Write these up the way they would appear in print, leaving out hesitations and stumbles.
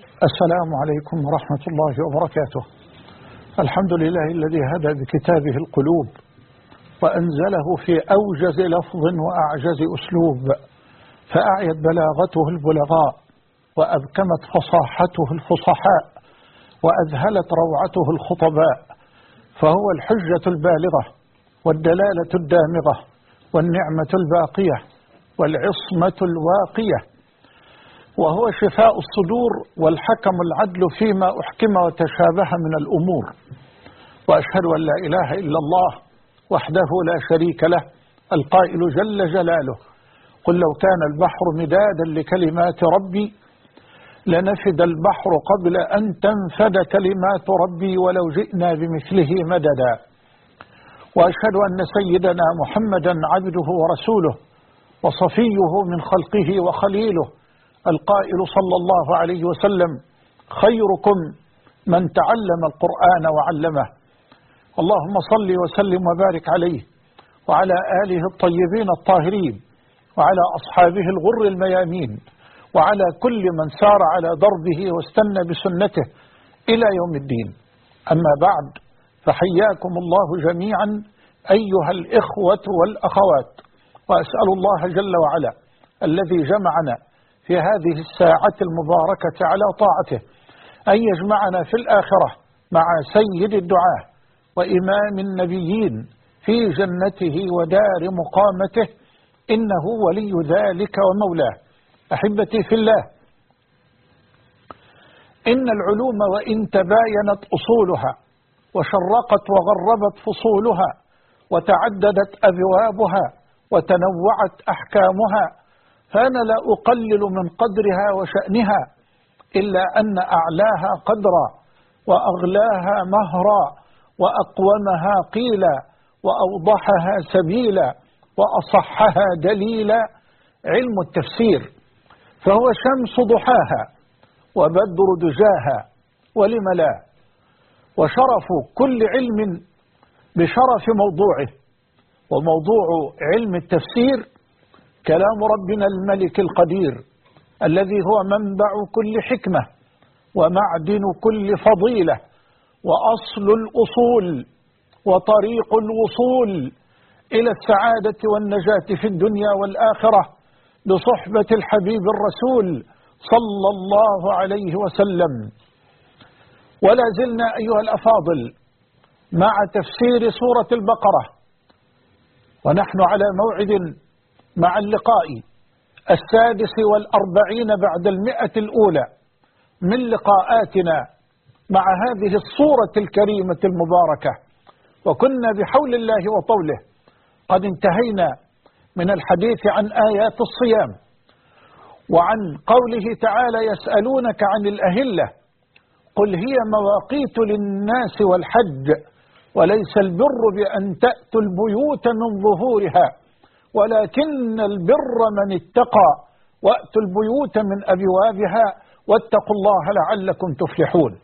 السلام عليكم ورحمة الله وبركاته. الحمد لله الذي هدى بكتابه القلوب وأنزله في أوجز لفظ وأعجز أسلوب، فأعيت بلاغته البلغاء وأبكمت فصاحته الفصحاء وأذهلت روعته الخطباء، فهو الحجة البالغة والدلالة الدامغة والنعمة الباقية والعصمة الواقية، وهو شفاء الصدور والحكم العدل فيما أحكم وتشابه من الأمور. وأشهد أن لا إله إلا الله وحده لا شريك له القائل جل جلاله: قل لو كان البحر مدادا لكلمات ربي لنفد البحر قبل أن تنفد كلمات ربي ولو جئنا بمثله مددا. وأشهد أن سيدنا محمدا عبده ورسوله وصفيه من خلقه وخليله، القائل صلى الله عليه وسلم: خيركم من تعلم القرآن وعلمه. اللهم صل وسلم وبارك عليه وعلى آله الطيبين الطاهرين وعلى أصحابه الغر الميامين وعلى كل من سار على دربه واستنى بسنته إلى يوم الدين. أما بعد، فحياكم الله جميعا أيها الإخوة والأخوات، وأسأل الله جل وعلا الذي جمعنا في هذه الساعة المباركة على طاعته أن يجمعنا في الآخرة مع سيد الدعاة وإمام النبيين في جنته ودار مقامته، إنه ولي ذلك ومولاه. أحبتي في الله، إن العلوم وإن تباينت أصولها وشرقت وغربت فصولها وتعددت أبوابها وتنوعت أحكامها، فأنا لا أقلل من قدرها وشأنها، إلا أن أعلاها قدرا وأغلاها مهرا وأقومها قيلا وأوضحها سبيلا وأصحها دليلا علم التفسير، فهو شمس ضحاها وبدر دجاها، ولم لا؟ وشرف كل علم بشرف موضوعه، وموضوع علم التفسير كلام ربنا الملك القدير الذي هو منبع كل حكمة ومعدن كل فضيلة وأصل الأصول وطريق الوصول إلى السعادة والنجاة في الدنيا والآخرة بصحبة الحبيب الرسول صلى الله عليه وسلم. ولا زلنا أيها الأفاضل مع تفسير سورة البقرة، ونحن على موعد مع اللقاء 46 بعد 100 الأولى من لقاءاتنا مع هذه الصورة الكريمة المباركة، وكنا بحول الله وطوله قد انتهينا من الحديث عن آيات الصيام وعن قوله تعالى: يسألونك عن الأهلة قل هي مواقيت للناس والحج وليس البر بأن تأتوا البيوت من ظهورها ولكن البر من اتقى وأتوا البيوت من أبوابها واتقوا الله لعلكم تفلحون.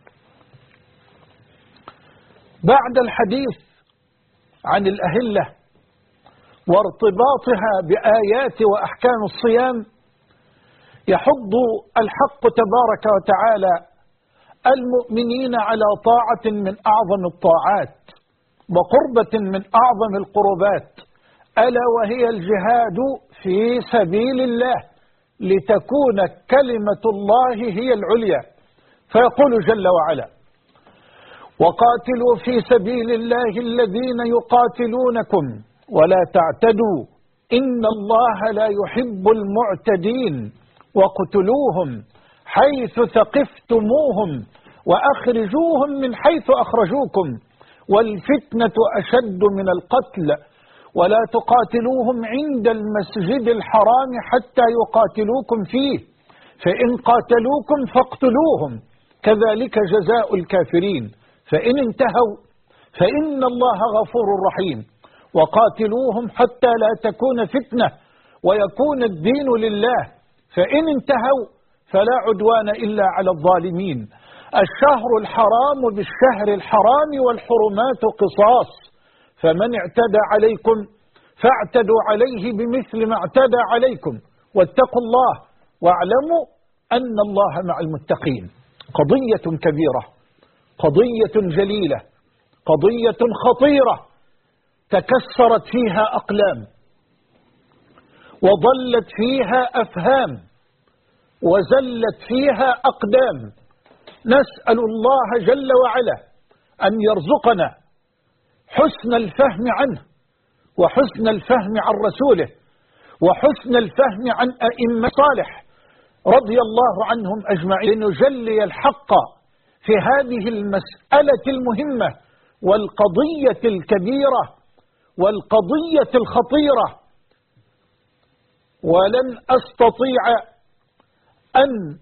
بعد الحديث عن الأهلة وارتباطها بآيات وأحكام الصيام، يحض الحق تبارك وتعالى المؤمنين على طاعة من أعظم الطاعات وقربة من أعظم القربات، ألا وهي الجهاد في سبيل الله لتكون كلمة الله هي العليا. فيقول جل وعلا: وقاتلوا في سبيل الله الذين يقاتلونكم ولا تعتدوا إن الله لا يحب المعتدين واقتلوهم حيث ثقفتموهم وأخرجوهم من حيث أخرجوكم والفتنة أشد من القتل ولا تقاتلوهم عند المسجد الحرام حتى يقاتلوكم فيه فإن قاتلوكم فاقتلوهم كذلك جزاء الكافرين فإن انتهوا فإن الله غفور رحيم وقاتلوهم حتى لا تكون فتنة ويكون الدين لله فإن انتهوا فلا عدوان إلا على الظالمين. الشهر الحرام بالشهر الحرام والحرمات قصاص، فمن اعتدى عليكم فاعتدوا عليه بمثل ما اعتدى عليكم واتقوا الله واعلموا أن الله مع المتقين. قضية كبيرة، قضية جليلة، قضية خطيرة تكسرت فيها أقلام وضلت فيها أفهام وزلت فيها أقدام. نسأل الله جل وعلا أن يرزقنا حسن الفهم عنه وحسن الفهم عن رسوله وحسن الفهم عن أئمة صالح رضي الله عنهم أجمعين، لنجلي الحق في هذه المسألة المهمة والقضية الكبيرة والقضية الخطيرة. ولن أستطيع أن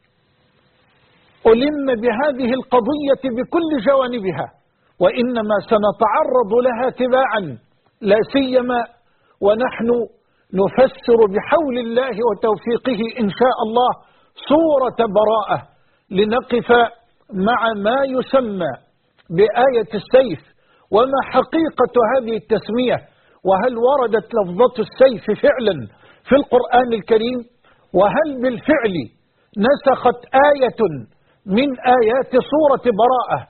ألم بهذه القضية بكل جوانبها، وإنما سنتعرض لها تباعا، لا سيما ونحن نفسر بحول الله وتوفيقه إن شاء الله سورة براءة، لنقف مع ما يسمى بآية السيف، وما حقيقة هذه التسمية، وهل وردت لفظة السيف فعلا في القرآن الكريم، وهل بالفعل نسخت آية من آيات سورة براءة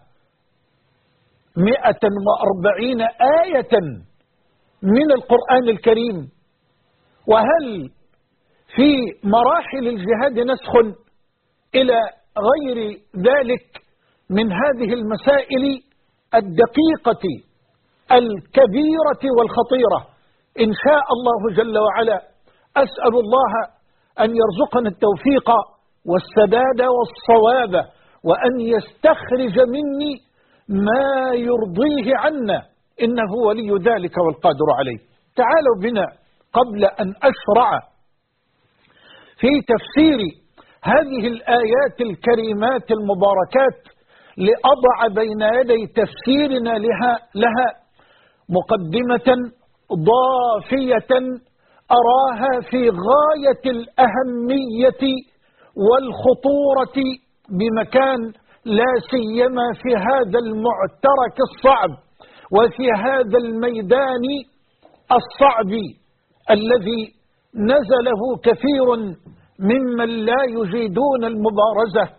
140 آية من القرآن الكريم، وهل في مراحل الجهاد نسخ إلى غير ذلك من هذه المسائل الدقيقة الكبيرة والخطيرة. إن شاء الله جل وعلا أسأل الله أن يرزقنا التوفيق والسداد والصواب، وأن يستخرج مني ما يرضيه عنا، إنه ولي ذلك والقادر عليه. تعالوا بنا قبل أن أشرع في تفسير هذه الآيات الكريمات المباركات لأضع بين يدي تفسيرنا لها مقدمة ضافية أراها في غاية الأهمية والخطورة بمكان، لا سيما في هذا المعترك الصعب وفي هذا الميدان الصعب الذي نزله كثير ممن لا يجيدون المبارزة،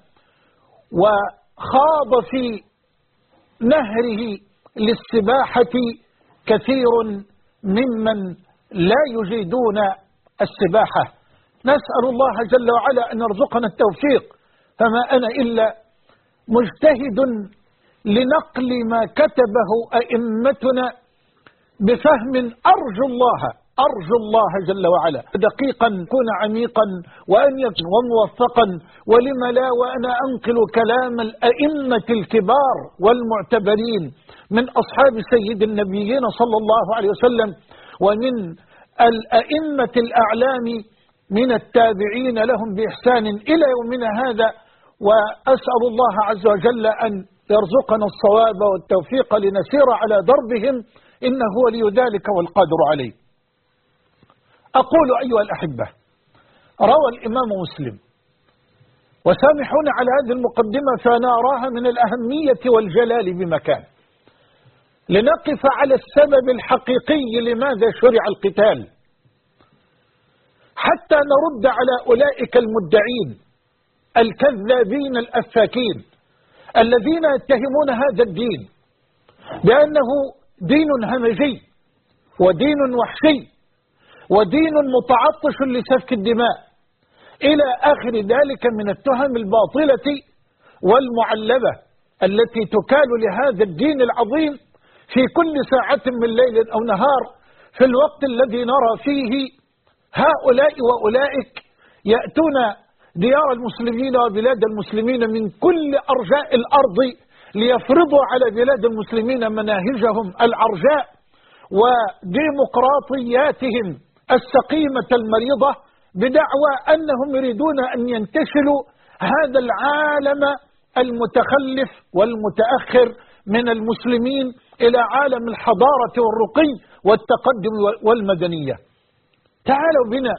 وخاض في نهره للسباحة كثير ممن لا يجيدون السباحة. نسأل الله جل وعلا أن يرزقنا التوفيق، فما أنا إلا مجتهد لنقل ما كتبه أئمتنا بفهم أرجو الله جل وعلا دقيقا يكون عميقا وأن يكون وموفقا، ولم لا وأنا أنقل كلام الأئمة الكبار والمعتبرين من أصحاب سيد النبيين صلى الله عليه وسلم، ومن الأئمة الأعلام من التابعين لهم بإحسان إلى يومنا هذا. وأسأل الله عز وجل أن يرزقنا الصواب والتوفيق لنسير على دربهم، إنه ولي ذلك والقادر عليه. أقول أيها الأحبة، روى الإمام مسلم، وسامحونا على هذه المقدمة فأنا أراها من الأهمية والجلال بمكان، لنقف على السبب الحقيقي لماذا شرع القتال، حتى نرد على أولئك المدعين الكذابين الأفاكين الذين يتهمون هذا الدين بأنه دين همجي ودين وحشي ودين متعطش لسفك الدماء إلى آخر ذلك من التهم الباطلة والمعلبة التي تكال لهذا الدين العظيم في كل ساعة من ليل أو نهار، في الوقت الذي نرى فيه هؤلاء وأولئك يأتون ديار المسلمين وبلاد المسلمين من كل أرجاء الأرض ليفرضوا على بلاد المسلمين مناهجهم العرجاء وديمقراطياتهم السقيمة المريضة، بدعوى أنهم يريدون أن ينتشلوا هذا العالم المتخلف والمتأخر من المسلمين إلى عالم الحضارة والرقي والتقدم والمدنية. تعالوا بنا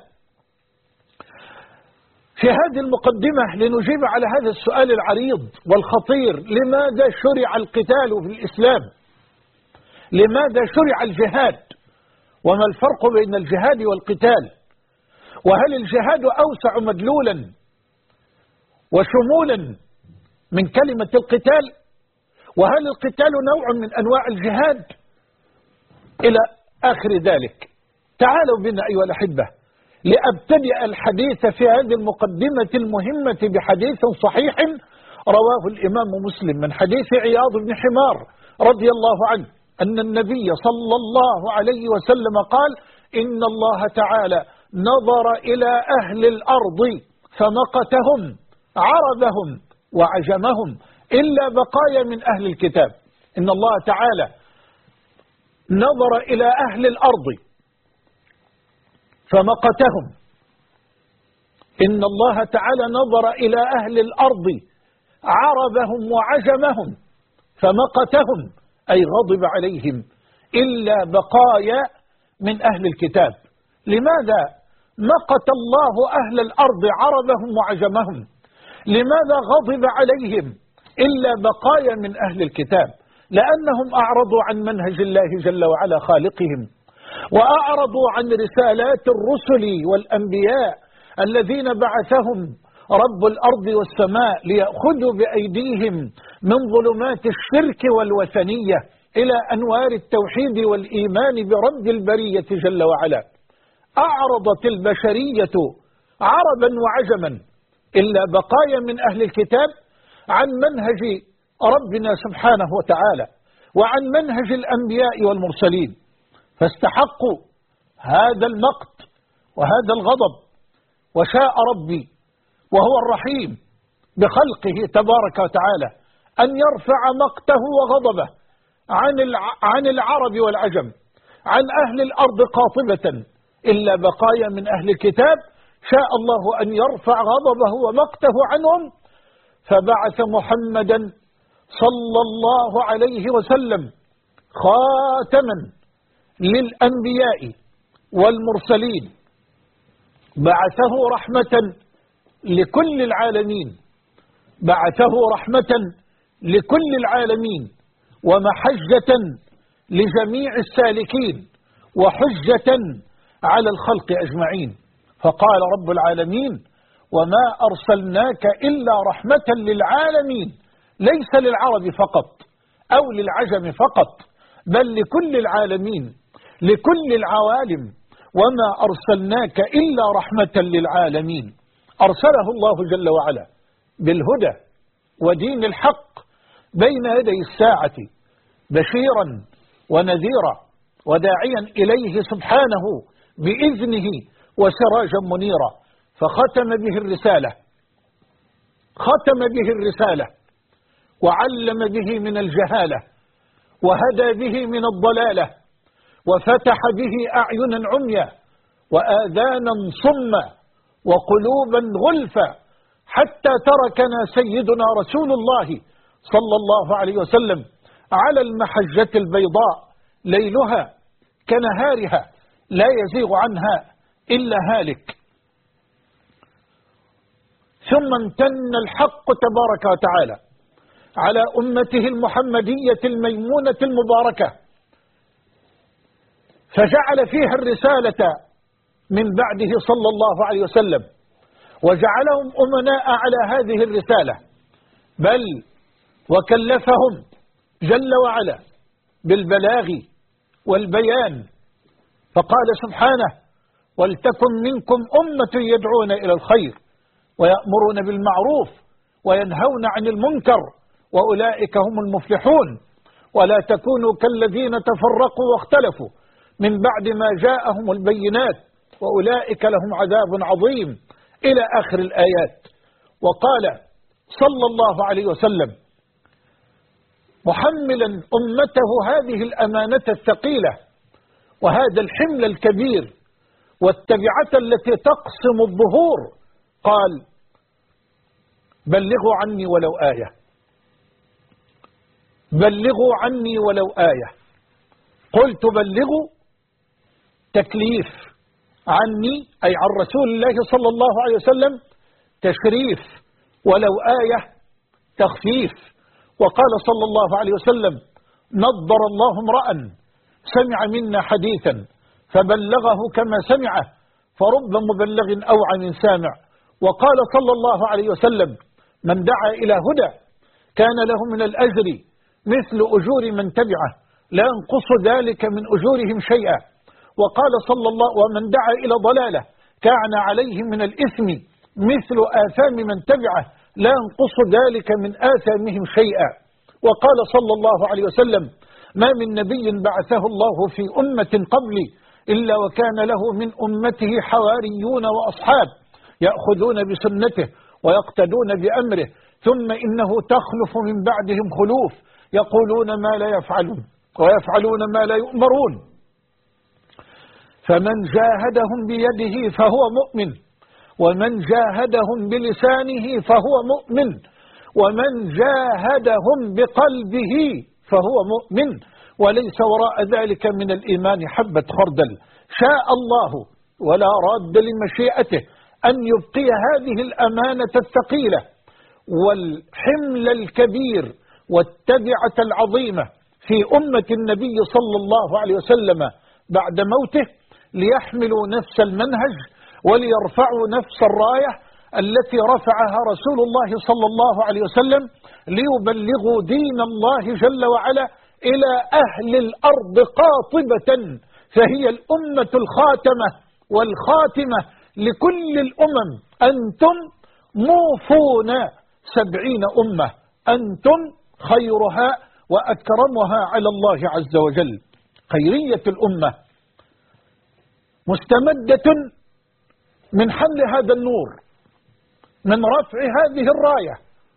في هذه المقدمة لنجيب على هذا السؤال العريض والخطير: لماذا شرع القتال في الإسلام؟ لماذا شرع الجهاد؟ وما الفرق بين الجهاد والقتال؟ وهل الجهاد أوسع مدلولا وشمولا من كلمة القتال؟ وهل القتال نوع من أنواع الجهاد؟ إلى آخر ذلك. تعالوا بنا أيها الأحبة لأبتدئ الحديث في هذه المقدمة المهمة بحديث صحيح رواه الإمام مسلم من حديث عياض بن حمار رضي الله عنه أن النبي صلى الله عليه وسلم قال: إن الله تعالى نظر إلى أهل الأرض فمقتهم عربهم وعجمهم إلا بقايا من أهل الكتاب. إن الله تعالى نظر إلى أهل الأرض فمقتهم. إن الله تعالى نظر إلى أهل الأرض عربهم وعجمهم فمقتهم، أي غضب عليهم، إلا بقايا من أهل الكتاب. لماذا مقت الله أهل الأرض عربهم وعجمهم؟ لماذا غضب عليهم إلا بقايا من أهل الكتاب؟ لأنهم أعرضوا عن منهج الله جل وعلا خالقهم، وأعرضوا عن رسالات الرسل والأنبياء الذين بعثهم رب الأرض والسماء ليأخذوا بأيديهم من ظلمات الشرك والوثنية إلى أنوار التوحيد والإيمان برب البرية جل وعلا. أعرضت البشرية عربا وعجما إلا بقايا من أهل الكتاب عن منهج ربنا سبحانه وتعالى وعن منهج الأنبياء والمرسلين، فاستحقوا هذا المقت وهذا الغضب. وشاء ربي وهو الرحيم بخلقه تبارك وتعالى أن يرفع مقته وغضبه عن العرب والعجم، عن أهل الأرض قاطبة إلا بقايا من أهل الكتاب. شاء الله أن يرفع غضبه ومقته عنهم، فبعث محمدا صلى الله عليه وسلم خاتما للأنبياء والمرسلين، بعثه رحمة لكل العالمين، بعثه رحمة لكل العالمين ومحجة لجميع السالكين وحجة على الخلق أجمعين. فقال رب العالمين: وما أرسلناك إلا رحمة للعالمين، ليس للعرب فقط أو للعجم فقط، بل لكل العالمين، لكل العوالم. وما أرسلناك إلا رحمة للعالمين. أرسله الله جل وعلا بالهدى ودين الحق بين يدي الساعة بشيرا ونذيرا وداعيا إليه سبحانه بإذنه وسراجا منيرا، فختم به الرسالة، ختم به الرسالة وعلم به من الجهالة وهدى به من الضلالة وفتح به أعينا عميا وآذانا صما وقلوبا غلفا، حتى تركنا سيدنا رسول الله صلى الله عليه وسلم على المحجة البيضاء ليلها كنهارها لا يزيغ عنها إلا هالك. ثم امتن الحق تبارك وتعالى على أمته المحمدية الميمونة المباركة، فجعل فيها الرسالة من بعده صلى الله عليه وسلم، وجعلهم أمناء على هذه الرسالة، بل وكلفهم جل وعلا بالبلاغ والبيان، فقال سبحانه: ولتكن منكم أمة يدعون إلى الخير ويأمرون بالمعروف وينهون عن المنكر وأولئك هم المفلحون، ولا تكونوا كالذين تفرقوا واختلفوا من بعد ما جاءهم البينات وأولئك لهم عذاب عظيم، إلى آخر الآيات. وقال صلى الله عليه وسلم محملا أمته هذه الأمانة الثقيلة وهذا الحمل الكبير والتبعة التي تقسم الظهور، قال: بلغوا عني ولو آية، بلغوا عني ولو آية. قلت بلغوا تكليف، عني أي عن رسول الله صلى الله عليه وسلم تشريف، ولو آية تخفيف. وقال صلى الله عليه وسلم: نضر الله امرأ سمع منا حديثا فبلغه كما سمعه فرب مبلغ أوعى من سامع. وقال صلى الله عليه وسلم: من دعا إلى هدى كان له من الأجر مثل أجور من تبعه لا ينقص ذلك من أجورهم شيئا. وقال صلى الله ومن دعا إلى ضلالة كان عليه من الإثم مثل آثام من تبعه لا ينقص ذلك من آثامهم شيئا. وقال صلى الله عليه وسلم ما من نبي بعثه الله في أمة قبلي إلا وكان له من أمته حواريون وأصحاب يأخذون بسنته ويقتدون بأمره ثم إنه تخلف من بعدهم خلوف يقولون ما لا يفعلون ويفعلون ما لا يؤمرون. فمن جاهدهم بيده فهو مؤمن ومن جاهدهم بلسانه فهو مؤمن ومن جاهدهم بقلبه فهو مؤمن وليس وراء ذلك من الإيمان حبة خردل. شاء الله ولا راد لمشيئته أن يبقي هذه الأمانة الثقيلة والحمل الكبير والتبعة العظيمة في أمة النبي صلى الله عليه وسلم بعد موته ليحملوا نفس المنهج وليرفعوا نفس الراية التي رفعها رسول الله صلى الله عليه وسلم ليبلغوا دين الله جل وعلا إلى أهل الأرض قاطبة، فهي الأمة الخاتمة والخاتمة لكل الأمم. أنتم موفون 70 أمة، أنتم خيرها وأكرمها على الله عز وجل. خيرية الأمة مستمدة من حمل هذا النور، من رفع هذه الراية،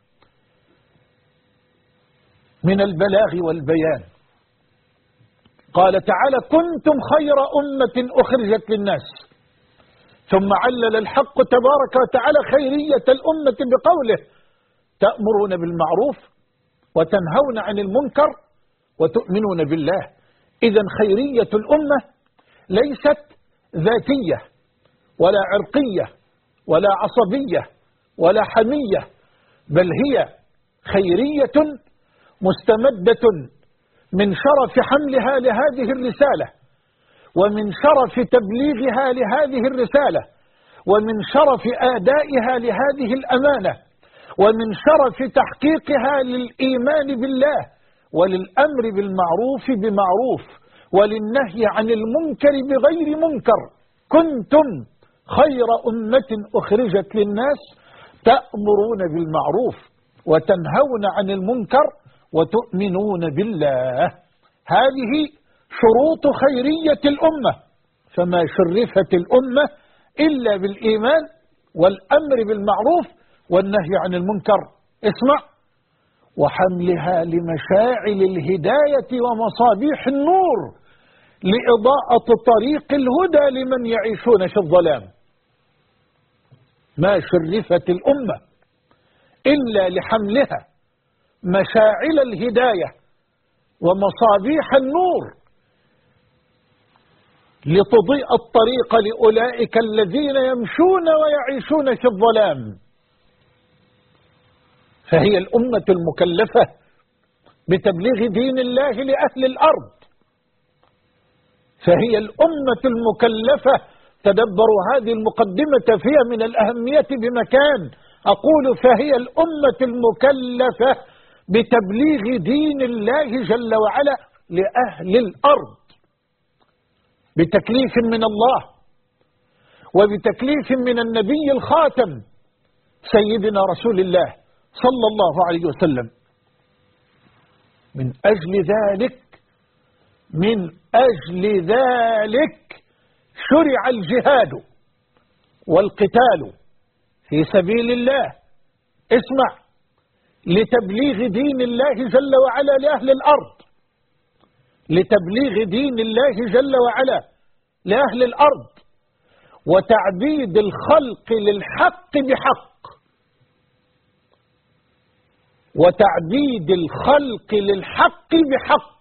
من البلاغ والبيان. قال تعالى كنتم خير أمة أخرجت للناس، ثم علل الحق تبارك وتعالى خيرية الأمة بقوله تأمرون بالمعروف وتنهون عن المنكر وتؤمنون بالله. إذن خيرية الأمة ليست ذاتية ولا عرقية ولا عصبية ولا حمية، بل هي خيرية مستمدة من شرف حملها لهذه الرسالة ومن شرف تبليغها لهذه الرسالة ومن شرف آدائها لهذه الأمانة ومن شرف تحقيقها للإيمان بالله وللأمر بالمعروف بمعروف وللنهي عن المنكر بغير منكر. كنتم خير أمة أخرجت للناس تأمرون بالمعروف وتنهون عن المنكر وتؤمنون بالله. هذه شروط خيرية الأمة، فما شرفت الأمة إلا بالإيمان والأمر بالمعروف والنهي عن المنكر. اسمع، وحملها لمشاعل الهداية ومصابيح النور لإضاءة طريق الهدى لمن يعيشون في الظلام. ما شرفت الأمة إلا لحملها مشاعل الهداية ومصابيح النور لتضيء الطريق لأولئك الذين يمشون ويعيشون في الظلام. فهي الأمة المكلفة بتبليغ دين الله لأهل الأرض، فهي الأمة المكلفة. تدبروا هذه المقدمة فيها من الأهمية بمكان. أقول فهي الأمة المكلفة بتبليغ دين الله جل وعلا لأهل الأرض بتكليف من الله وبتكليف من النبي الخاتم سيدنا رسول الله صلى الله عليه وسلم. من أجل ذلك شرع الجهاد والقتال في سبيل الله. اسمع، لتبليغ دين الله جل وعلا لأهل الأرض، لتبليغ دين الله جل وعلا لأهل الأرض وتعبيد الخلق للحق بحق، وتعبيد الخلق للحق بحق،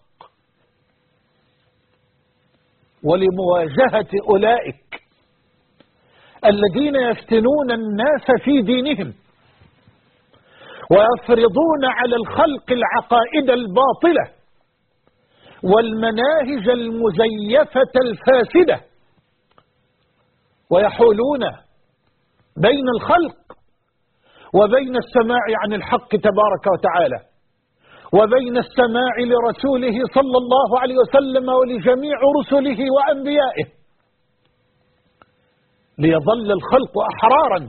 ولمواجهة أولئك الذين يفتنون الناس في دينهم ويفرضون على الخلق العقائد الباطلة والمناهج المزيفة الفاسدة ويحولون بين الخلق وبين السماع عن الحق تبارك وتعالى. وبين السماع لرسوله صلى الله عليه وسلم ولجميع رسله وأنبيائه، ليظل الخلق أحرارا،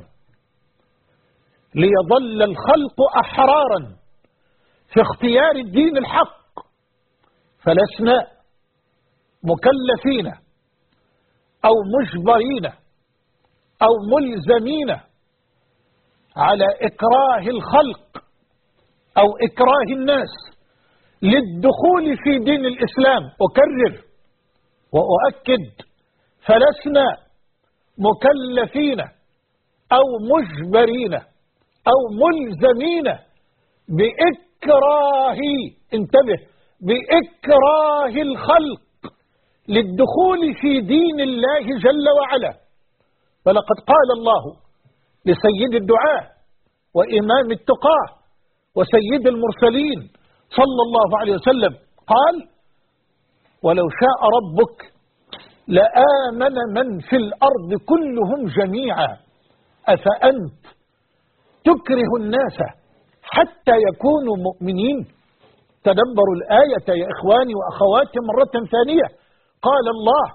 ليظل الخلق أحرارا في اختيار الدين الحق. فلسنا مكلفين أو مجبرين أو ملزمين على إكراه الخلق أو إكراه الناس للدخول في دين الإسلام. أكرر وأؤكد، فلسنا مكلفين أو مجبرين أو ملزمين بإكراه، انتبه، بإكراه الخلق للدخول في دين الله جل وعلا. فلقد قال الله لسيد الدعاة وإمام التقاه وسيد المرسلين صلى الله عليه وسلم، قال: ولو شاء ربك لآمن من في الأرض كلهم جميعا أفأنت تكره الناس حتى يكونوا مؤمنين. تدبروا الآية يا إخواني وأخواتي مرة ثانية. قال الله: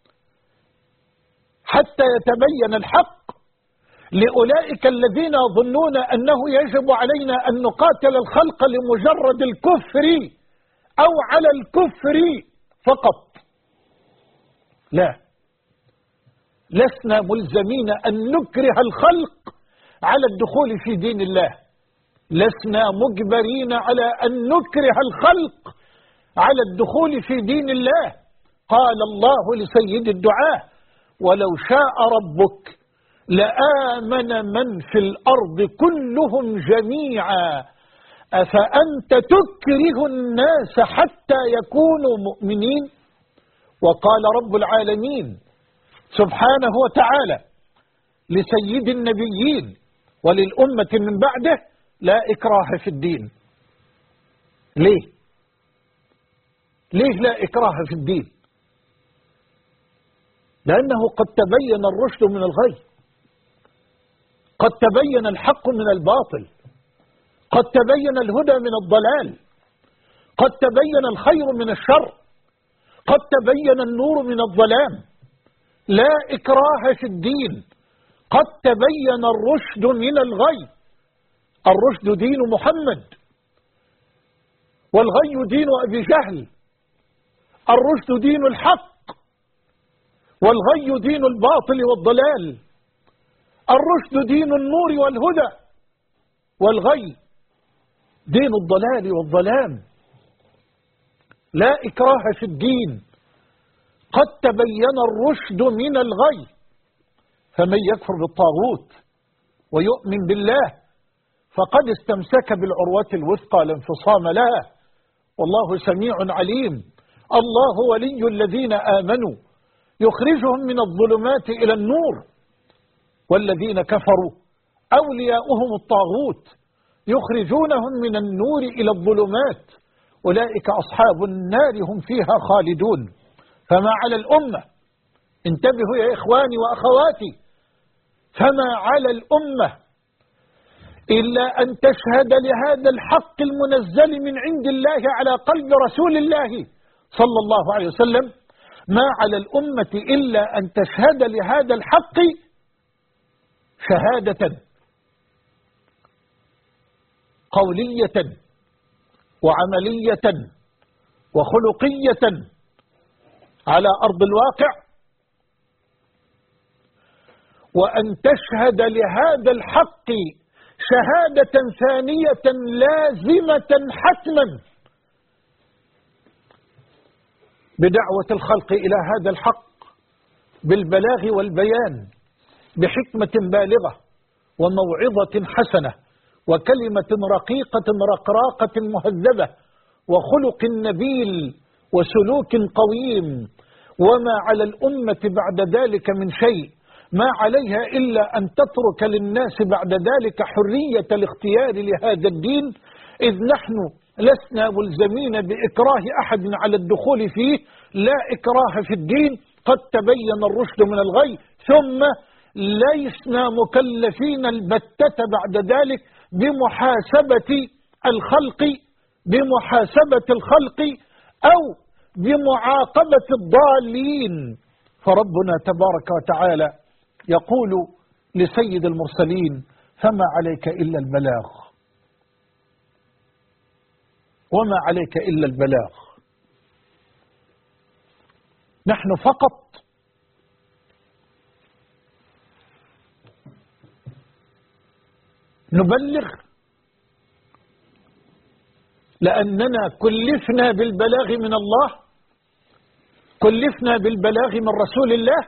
حتى يتبين الحق لأولئك الذين يظنون أنه يجب علينا أن نقاتل الخلق لمجرد الكفر أو على الكفر فقط. لا، لسنا ملزمين أن نكره الخلق على الدخول في دين الله، لسنا مجبرين على أن نكره الخلق على الدخول في دين الله. قال الله لسيد الدعاة: ولو شاء ربك لآمن من في الأرض كلهم جميعا أفأنت تكره الناس حتى يكونوا مؤمنين. وقال رب العالمين سبحانه وتعالى لسيد النبيين وللأمة من بعده: لا إكراه في الدين. ليه؟ ليه لا إكراه في الدين؟ لأنه قد تبين الرشد من الغي، قد تبين الحق من الباطل، قد تبين الهدى من الضلال، قد تبين الخير من الشر، قد تبين النور من الظلام. لا إكراه في الدين، قد تبين الرشد من الغي. الرشد دين محمد، والغي دين أبي جهل. الرشد دين الحق، والغي دين الباطل والضلال. الرشد دين النور والهدى، والغي دين الضلال والظلام. لا إكراه في الدين، قد تبين الرشد من الغي. فمن يكفر بالطاغوت ويؤمن بالله فقد استمسك بالعروة الوثقى لا انفصام لها، والله سميع عليم. الله ولي الذين آمنوا يخرجهم من الظلمات إلى النور، والذين كفروا أولياؤهم الطاغوت يخرجونهم من النور إلى الظلمات، أولئك أصحاب النار هم فيها خالدون. فما على الأمة، انتبهوا يا إخواني وأخواتي، فما على الأمة إلا أن تشهد لهذا الحق المنزل من عند الله على قلب رسول الله صلى الله عليه وسلم. ما على الأمة إلا أن تشهد لهذا الحق شهادة قولية وعملية وخلقية على أرض الواقع، وأن تشهد لهذا الحق شهادة ثانية لازمة حتما بدعوة الخلق إلى هذا الحق بالبلاغ والبيان بحكمة بالغة وموعظة حسنة وكلمة رقيقة رقراقة مهذبة وخلق نبيل وسلوك قويم. وما على الأمة بعد ذلك من شيء، ما عليها إلا أن تترك للناس بعد ذلك حرية الاختيار لهذا الدين، إذ نحن لسنا ملزمين بإكراه أحد على الدخول فيه. لا إكراه في الدين، قد تبين الرشد من الغي، ثم لسنا مكلفين البتة بعد ذلك بمحاسبة الخلق بمحاسبة الخلق أو بمعاقبة الضالين. فربنا تبارك وتعالى يقول لسيد المرسلين: فما عليك إلا البلاغ، وما عليك إلا البلاغ. نحن فقط نبلغ لأننا كلفنا بالبلاغ من الله، كلفنا بالبلاغ من رسول الله.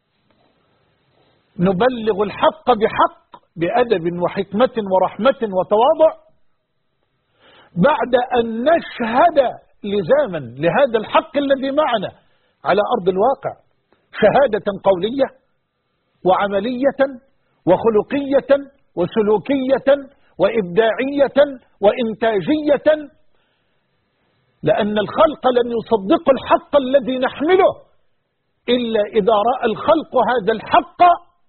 نبلغ الحق بحق، بأدب وحكمة ورحمة وتواضع، بعد أن نشهد لزاما لهذا الحق الذي معنا على أرض الواقع، شهادة قولية وعملية وخلقية وسلوكية وإبداعية وإنتاجية، لأن الخلق لن يصدقوا الحق الذي نحمله إلا إذا رأى الخلق هذا الحق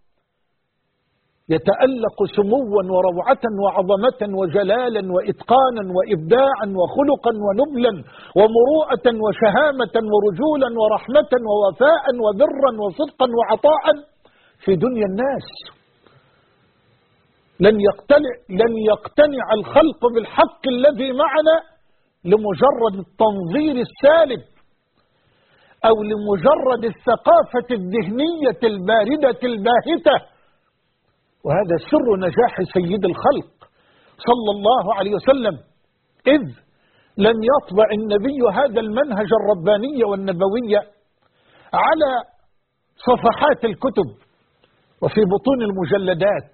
يتألق سموا وروعة وعظمة وجلالا وإتقانا وإبداعا وخلقا ونبلا ومروءة وشهامة ورجولا ورحمة ووفاء وبرا وصدقا وعطاء في دنيا الناس. لن يقتنع الخلق بالحق الذي معنا لمجرد التنظير السالب أو لمجرد الثقافة الذهنية الباردة الباهتة. وهذا سر نجاح سيد الخلق صلى الله عليه وسلم، إذ لم يطبع النبي هذا المنهج الرباني والنبوي على صفحات الكتب وفي بطون المجلدات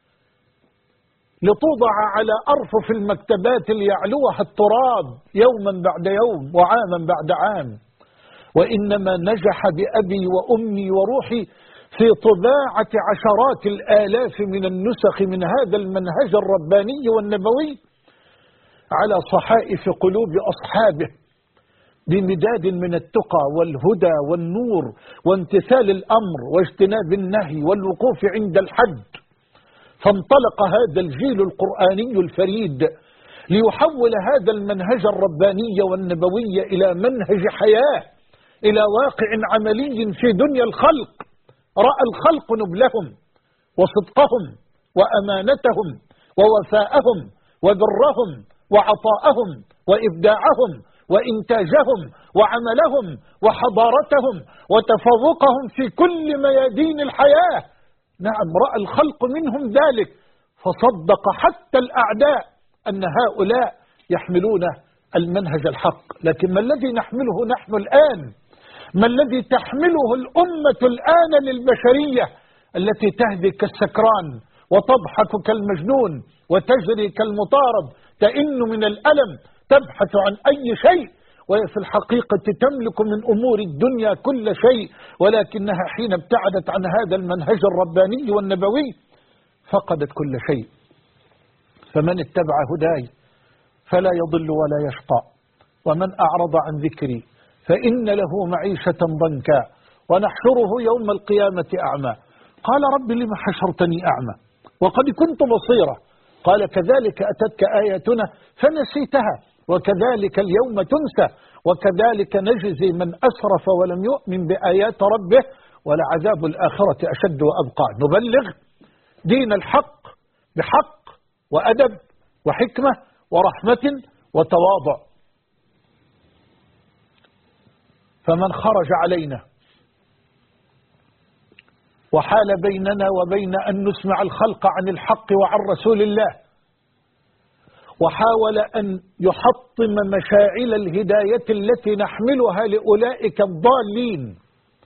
لتوضع على أرفف المكتبات ليعلوها التراب يوما بعد يوم وعاما بعد عام، وإنما نجح بأبي وأمي وروحي في طباعة عشرات الآلاف من النسخ من هذا المنهج الرباني والنبوي على صحائف قلوب أصحابه بمداد من التقى والهدى والنور وامتثال الأمر واجتناب النهي والوقوف عند الحد. فانطلق هذا الجيل القرآني الفريد ليحول هذا المنهج الرباني والنبوي إلى منهج حياة، إلى واقع عملي في دنيا الخلق. رأى الخلق نبلهم وصدقهم وأمانتهم ووفاءهم وبرهم وعطاءهم وإبداعهم وإنتاجهم وعملهم وحضارتهم وتفوقهم في كل ميادين الحياة. نعم، رأى الخلق منهم ذلك، فصدق حتى الأعداء أن هؤلاء يحملون المنهج الحق. لكن ما الذي نحمله نحن الآن؟ ما الذي تحمله الأمة الآن للبشرية التي تهدي كالسكران وتضحك كالمجنون وتجري كالمطارد، تئن من الألم، تبحث عن أي شيء، وهي في الحقيقة تملك من أمور الدنيا كل شيء، ولكنها حين ابتعدت عن هذا المنهج الرباني والنبوي فقدت كل شيء. فمن اتبع هداي فلا يضل ولا يشقى، ومن أعرض عن ذكري فإن له معيشة ضنكا ونحشره يوم القيامة أعمى. قال رب لم حشرتني أعمى وقد كنت بصيرا؟ قال كذلك أتتك آياتنا فنسيتها وكذلك اليوم تنسى وكذلك نجزي من أسرف ولم يؤمن بآيات ربه ولعذاب الآخرة أشد وأبقى. نبلغ دين الحق بحق وأدب وحكمة ورحمة وتواضع. فمن خرج علينا وحال بيننا وبين أن نسمع الخلق عن الحق وعن رسول الله، وحاول أن يحطم مشاعل الهداية التي نحملها لأولئك الضالين،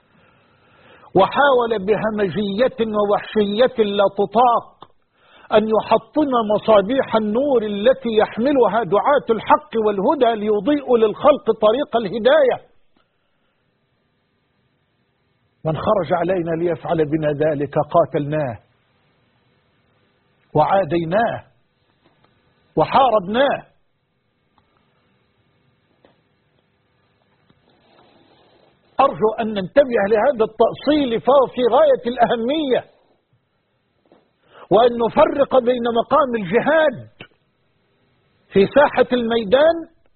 وحاول بهمجية ووحشية لا تطاق أن يحطم مصابيح النور التي يحملها دعاة الحق والهدى ليضيئوا للخلق طريق الهداية. من خرج علينا ليفعل بنا ذلك قاتلناه وعاديناه وحاربناه. أرجو أن ننتبه لهذا التأصيل، فهو في غاية الأهمية، وأن نفرق بين مقام الجهاد في ساحة الميدان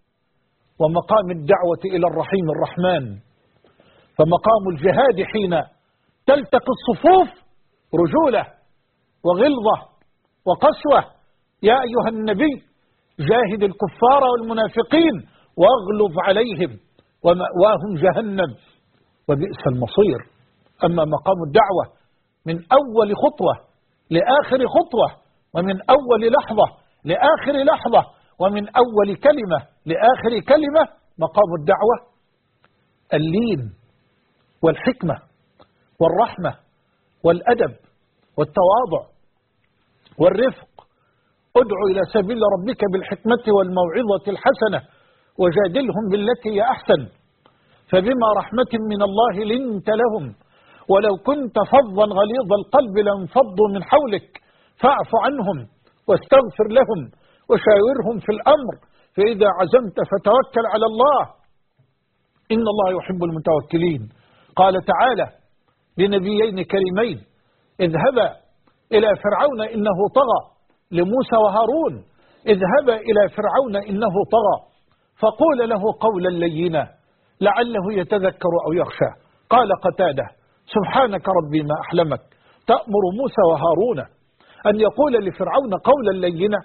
ومقام الدعوة إلى الرحيم الرحمن. فمقام الجهاد حين تلتقي الصفوف رجولة وغلظة وقسوة. يا أيها النبي جاهد الكفار والمنافقين واغلظ عليهم ومأواهم جهنم وبئس المصير. أما مقام الدعوة من أول خطوة لآخر خطوة، ومن أول لحظة لآخر لحظة، ومن أول كلمة لآخر كلمة، مقام الدعوة اللين والحكمة والرحمة والأدب والتواضع والرفق. ادع إلى سبيل ربك بالحكمة والموعظة الحسنة وجادلهم بالتي هي أحسن، فبما رحمة من الله لنت لهم ولو كنت فظا غليظ القلب لانفضوا من حولك فاعف عنهم واستغفر لهم وشاورهم في الأمر فإذا عزمت فتوكل على الله إن الله يحب المتوكلين. قال تعالى لنبيين كريمين اذهبا إلى فرعون إنه طغى، لموسى وهارون اذهبا إلى فرعون إنه طغى فقول له قولا لينا لعله يتذكر أو يخشى. قال قتادة سبحانك ربي ما أحلمك تأمر موسى وهارون أن يقول لفرعون قولا لينا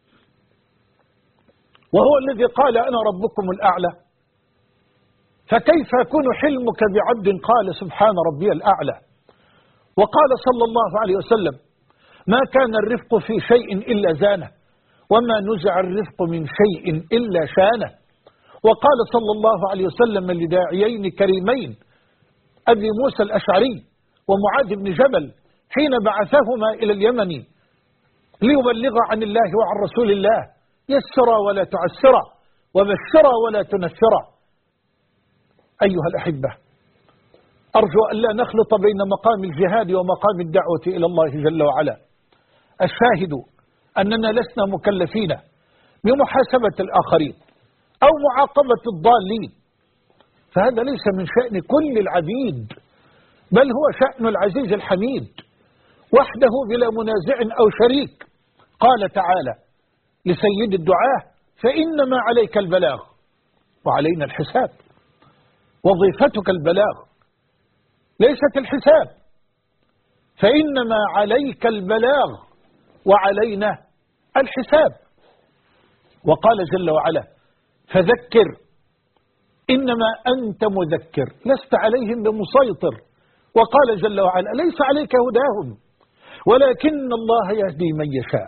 وهو الذي قال أنا ربكم الأعلى؟ فكيف يكون حلمك بعبد قال سبحان ربي الأعلى؟ وقال صلى الله عليه وسلم ما كان الرفق في شيء إلا زانه وما نزع الرفق من شيء إلا شانه. وقال صلى الله عليه وسلم لداعيين كريمين أبي موسى الأشعري ومعاذ بن جبل حين بعثهما إلى اليمن ليبلغ عن الله وعن رسول الله يسرا ولا تعسرا وبشرا ولا تنفرا. أيها الأحبة أرجو أن لا نخلط بين مقام الجهاد ومقام الدعوة إلى الله جل وعلا. الشاهد أننا لسنا مكلفين بمحاسبة الآخرين أو معاقبة الضالين، فهذا ليس من شأن كل العبيد بل هو شأن العزيز الحميد وحده بلا منازع أو شريك. قال تعالى لسيد الدعاة فإنما عليك البلاغ وعلينا الحساب. وظيفتك البلاغ ليست الحساب، فإنما عليك البلاغ وعلينا الحساب. وقال جل وعلا فذكر إنما أنت مذكر لست عليهم بمسيطر. وقال جل وعلا ليس عليك هداهم ولكن الله يهدي من يشاء.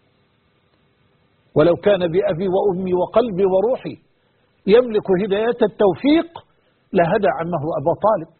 ولو كان بأبي وأمي وقلبي وروحي يملك هداية التوفيق لهدى عمه أبا طالب.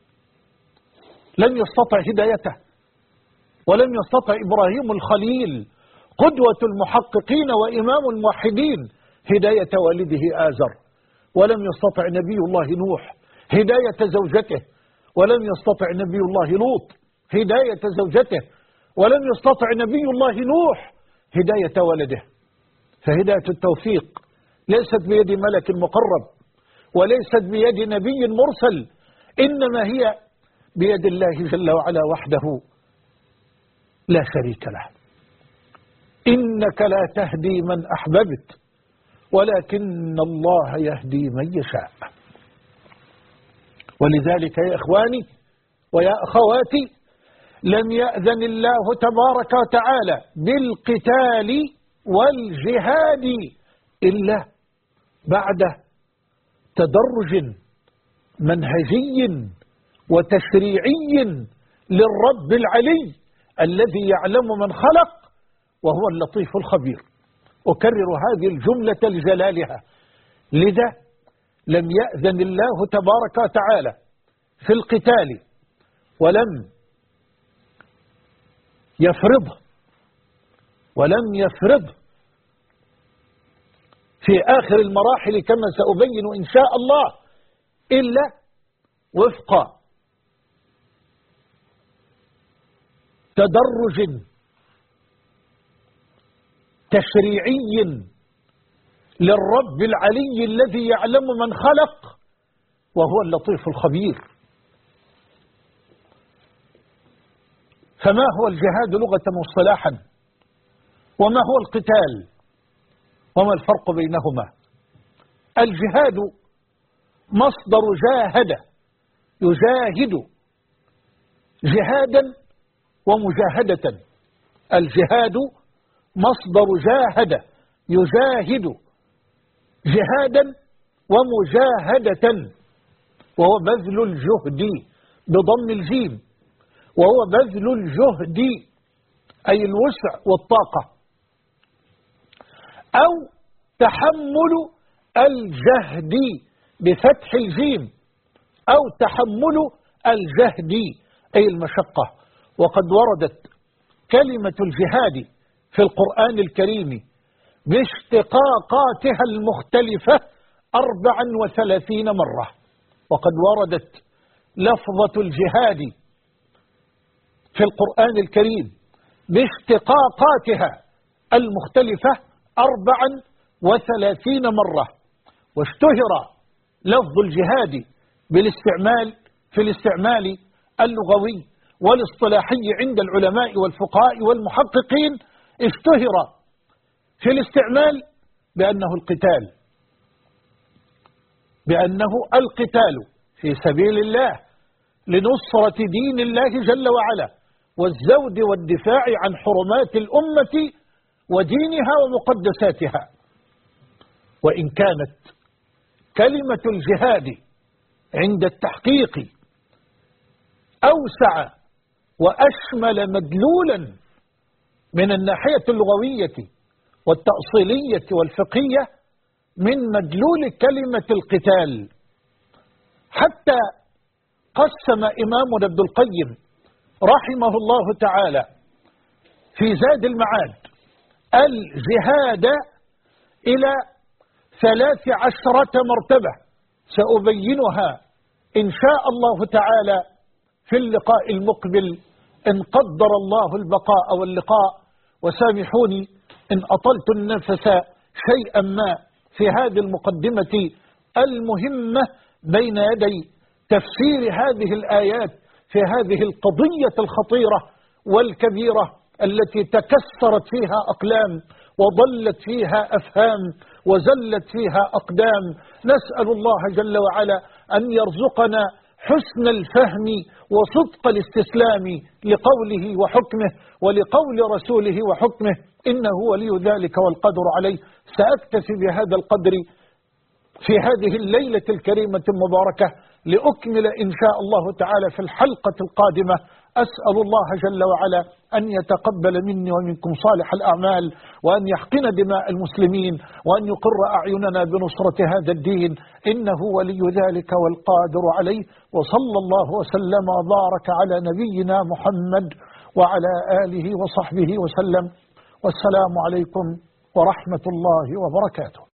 لم يستطع هدايته ولم يستطع إبراهيم الخليل قدوة المحققين وإمام الموحدين هداية والده آزر، ولم يستطع نبي الله نوح هداية زوجته، ولم يستطع نبي الله لوط هداية زوجته، ولم يستطع نبي الله نوح هداية ولده. فهداية التوفيق ليست بيد ملك مقرب وليست بيد نبي مرسل، إنما هي بيد الله جل وعلا وحده لا شريك له. إنك لا تهدي من أحببت ولكن الله يهدي من يشاء. ولذلك يا إخواني ويا أخواتي لم يأذن الله تبارك وتعالى بالقتال والجهاد إلا بعد تدرج منهجي وتشريعي للرب العلي الذي يعلم من خلق وهو اللطيف الخبير. أكرر هذه الجملة لجلالها. لذا لم يأذن الله تبارك وتعالى في القتال ولم يفرض في آخر المراحل كما سأبين إن شاء الله إلا وفق تدرج تشريعي للرب العلي الذي يعلم من خلق وهو اللطيف الخبير. فما هو الجهاد لغة واصطلاحا؟ وما هو القتال؟ وما الفرق بينهما؟ الجهاد مصدر جاهد، يجاهد جهادا ومجاهدة. الجهاد مصدر جاهد يجاهد جهادا ومجاهدة، وهو بذل الجهد بضم الجيم، وهو بذل الجهد أي الوسع والطاقة، أو تحمل الجهد بفتح الجيم، أو تحمل الجهد أي المشقة. وقد وردت كلمة الجهاد في القرآن الكريم باشتقاقاتها المختلفة 34 مرة. وقد وردت لفظة الجهاد في القرآن الكريم باشتقاقاتها المختلفة 34 مرة. واشتهر لفظ الجهاد في الاستعمال اللغوي والاصطلاحي عند العلماء والفقهاء والمحققين. اشتهر في الاستعمال بأنه القتال في سبيل الله لنصرة دين الله جل وعلا، والزود والدفاع عن حرمات الأمة ودينها ومقدساتها. وإن كانت كلمة الجهاد عند التحقيق أوسع وأشمل مدلولا من الناحية اللغوية والتأصيلية والفقهية من مدلول كلمة القتال، حتى قسم إمامنا ابن القيم رحمه الله تعالى في زاد المعاد الجهاد إلى 13 مرتبة، سأبينها إن شاء الله تعالى في اللقاء المقبل إن قدر الله البقاء واللقاء. وسامحوني إن أطلت النفس شيئا ما في هذه المقدمة المهمة بين يدي تفسير هذه الآيات في هذه القضية الخطيرة والكبيرة التي تكسرت فيها أقلام وضلت فيها أفهام وزلت فيها أقدام. نسأل الله جل وعلا أن يرزقنا حسن الفهم وصدق الاستسلام لقوله وحكمه ولقول رسوله وحكمه، إنه ولي ذلك والقدر عليه. سأكتفي بهذا القدر في هذه الليلة الكريمة المباركة لأكمل إن شاء الله تعالى في الحلقة القادمة. أسأل الله جل وعلا أن يتقبل مني ومنكم صالح الأعمال، وأن يحقن دماء المسلمين، وأن يقر أعيننا بنصرة هذا الدين، إنه ولي ذلك والقادر عليه. وصلى الله وسلم وبارك على نبينا محمد وعلى آله وصحبه وسلم، والسلام عليكم ورحمة الله وبركاته.